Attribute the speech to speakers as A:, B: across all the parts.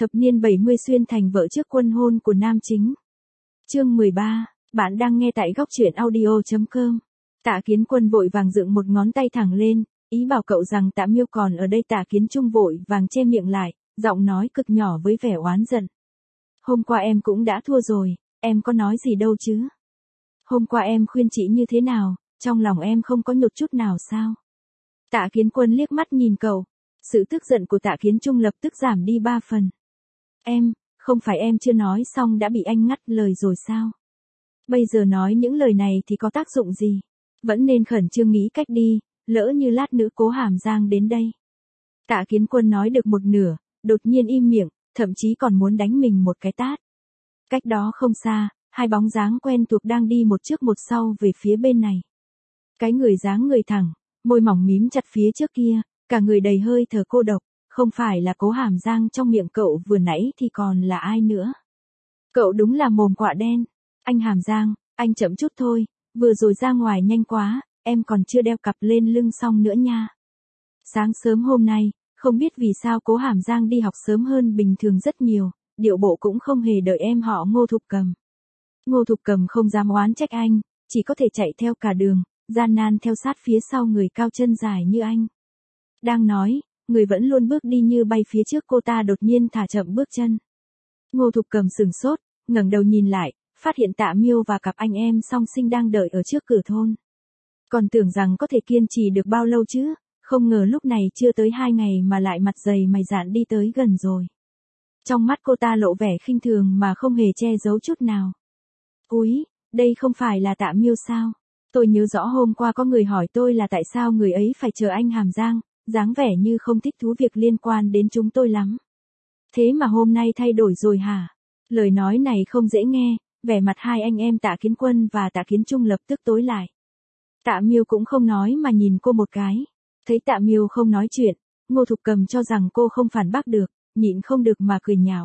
A: Thập niên 70 xuyên thành vợ trước quân hôn của nam chính. Chương 13, bạn đang nghe tại góc truyện audio.com. Tạ Kiến Quân vội vàng dựng một ngón tay thẳng lên, ý bảo cậu rằng Tạ Miêu còn ở đây. Tạ Kiến Trung vội vàng che miệng lại, giọng nói cực nhỏ với vẻ oán giận. Hôm qua em cũng đã thua rồi, em có nói gì đâu chứ. Hôm qua em khuyên chị như thế nào, trong lòng em không có nhột chút nào sao? Tạ Kiến Quân liếc mắt nhìn cậu, sự tức giận của Tạ Kiến Trung lập tức giảm đi 3 phần. Không phải em chưa nói xong đã bị anh ngắt lời rồi sao? Bây giờ nói những lời này thì có tác dụng gì? Vẫn nên khẩn trương nghĩ cách đi, lỡ như lát nữa Cố Hàm Giang đến đây. Tạ Kiến Quân nói được một nửa, đột nhiên im miệng, thậm chí còn muốn đánh mình một cái tát. Cách đó không xa, hai bóng dáng quen thuộc đang đi một trước một sau về phía bên này. Cái người dáng người thẳng, môi mỏng mím chặt phía trước kia, cả người đầy hơi thở cô độc, không phải là Cố Hàm Giang trong miệng cậu vừa nãy thì còn là ai nữa. Cậu đúng là mồm quạ đen. Anh Hàm Giang, anh chậm chút thôi, vừa rồi ra ngoài nhanh quá, em còn chưa đeo cặp lên lưng xong nữa nha. Sáng sớm hôm nay, không biết vì sao Cố Hàm Giang đi học sớm hơn bình thường rất nhiều, điệu bộ cũng không hề đợi em họ Ngô Thục Cầm. Ngô Thục Cầm không dám oán trách anh, chỉ có thể chạy theo cả đường, gian nan theo sát phía sau người cao chân dài như anh. Đang nói, người vẫn luôn bước đi như bay phía trước cô ta đột nhiên thả chậm bước chân. Ngô Thục Cầm sửng sốt, ngẩng đầu nhìn lại, phát hiện Tạ Miêu và cặp anh em song sinh đang đợi ở trước cửa thôn. Còn tưởng rằng có thể kiên trì được bao lâu chứ, không ngờ lúc này chưa tới 2 ngày mà lại mặt dày mày dạn đi tới gần rồi. Trong mắt cô ta lộ vẻ khinh thường mà không hề che giấu chút nào. Úi, đây không phải là Tạ Miêu sao? Tôi nhớ rõ hôm qua có người hỏi tôi là tại sao người ấy phải chờ anh Hàm Giang, dáng vẻ như không thích thú việc liên quan đến chúng tôi lắm. Thế mà hôm nay thay đổi rồi hả? Lời nói này không dễ nghe, vẻ mặt hai anh em Tạ Kiến Quân và Tạ Kiến Trung lập tức tối lại. Tạ Miêu cũng không nói mà nhìn cô một cái. Thấy Tạ Miêu không nói chuyện, Ngô Thục Cầm cho rằng cô không phản bác được, nhịn không được mà cười nhạo.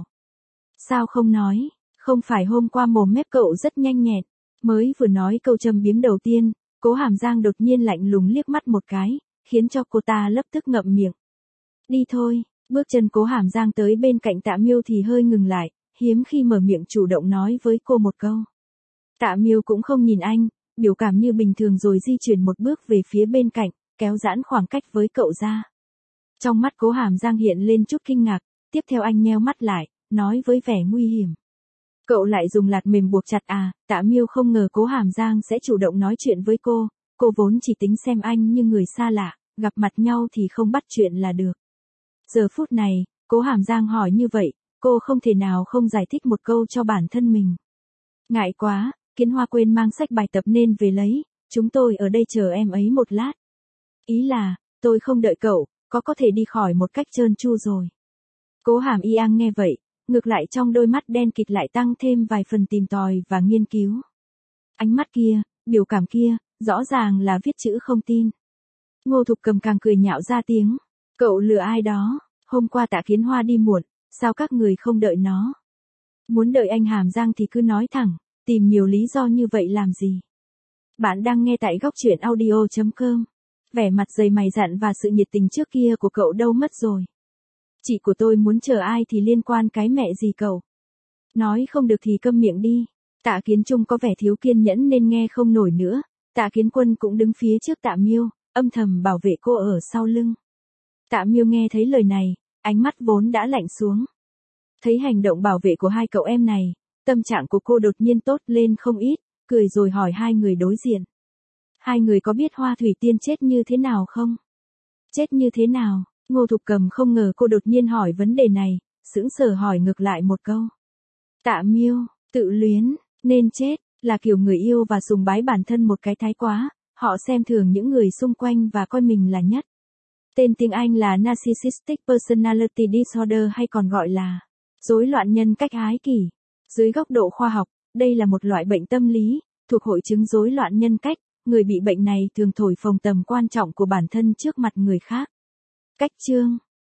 A: Sao không nói, không phải hôm qua mồm mép cậu rất nhanh nhẹn, mới vừa nói câu châm biếm đầu tiên, Cố Hàm Giang đột nhiên lạnh lùng liếc mắt một cái, khiến cho cô ta lập tức ngậm miệng. Đi thôi, bước chân Cố Hàm Giang tới bên cạnh Tạ Miêu thì hơi ngừng lại, hiếm khi mở miệng chủ động nói với cô một câu. Tạ Miêu cũng không nhìn anh, biểu cảm như bình thường rồi di chuyển một bước về phía bên cạnh, kéo giãn khoảng cách với cậu ra. Trong mắt Cố Hàm Giang hiện lên chút kinh ngạc, tiếp theo anh nheo mắt lại, nói với vẻ nguy hiểm. Cậu lại dùng lạt mềm buộc chặt à? Tạ Miêu không ngờ Cố Hàm Giang sẽ chủ động nói chuyện với cô vốn chỉ tính xem anh như người xa lạ, gặp mặt nhau thì không bắt chuyện là được. Giờ phút này, Cố Hàm Giang hỏi như vậy, cô không thể nào không giải thích một câu cho bản thân mình. Ngại quá, Kiến Hoa quên mang sách bài tập nên về lấy, chúng tôi ở đây chờ em ấy một lát. Ý là, tôi không đợi cậu, có thể đi khỏi một cách trơn tru rồi. Cố Hàm Yang nghe vậy, ngược lại trong đôi mắt đen kịt lại tăng thêm vài phần tìm tòi và nghiên cứu. Ánh mắt kia, biểu cảm kia, rõ ràng là viết chữ không tin. Ngô Thục Cầm càng cười nhạo ra tiếng. Cậu lừa ai đó, hôm qua Tạ Kiến Hoa đi muộn, sao các người không đợi nó? Muốn đợi anh Hàm Giang thì cứ nói thẳng, tìm nhiều lý do như vậy làm gì? Bạn đang nghe tại góc truyện audio.com. Vẻ mặt dày mày dạn và sự nhiệt tình trước kia của cậu đâu mất rồi? Chị của tôi muốn chờ ai thì liên quan cái mẹ gì cậu? Nói không được thì câm miệng đi. Tạ Kiến Trung có vẻ thiếu kiên nhẫn nên nghe không nổi nữa. Tạ Kiến Quân cũng đứng phía trước Tạ Miêu, âm thầm bảo vệ cô ở sau lưng. Tạ Miêu nghe thấy lời này, ánh mắt vốn đã lạnh xuống. Thấy hành động bảo vệ của hai cậu em này, tâm trạng của cô đột nhiên tốt lên không ít, cười rồi hỏi hai người đối diện. Hai người có biết Hoa Thủy Tiên chết như thế nào không? Chết như thế nào? Ngô Thục Cầm không ngờ cô đột nhiên hỏi vấn đề này, sững sờ hỏi ngược lại một câu. Tạ Miêu, tự luyến, nên chết, là kiểu người yêu và sùng bái bản thân một cái thái quá, họ xem thường những người xung quanh và coi mình là nhất. Tên tiếng Anh là Narcissistic Personality Disorder hay còn gọi là rối loạn nhân cách ái kỷ. Dưới góc độ khoa học, đây là một loại bệnh tâm lý, thuộc hội chứng rối loạn nhân cách, người bị bệnh này thường thổi phồng tầm quan trọng của bản thân trước mặt người khác. Cách chương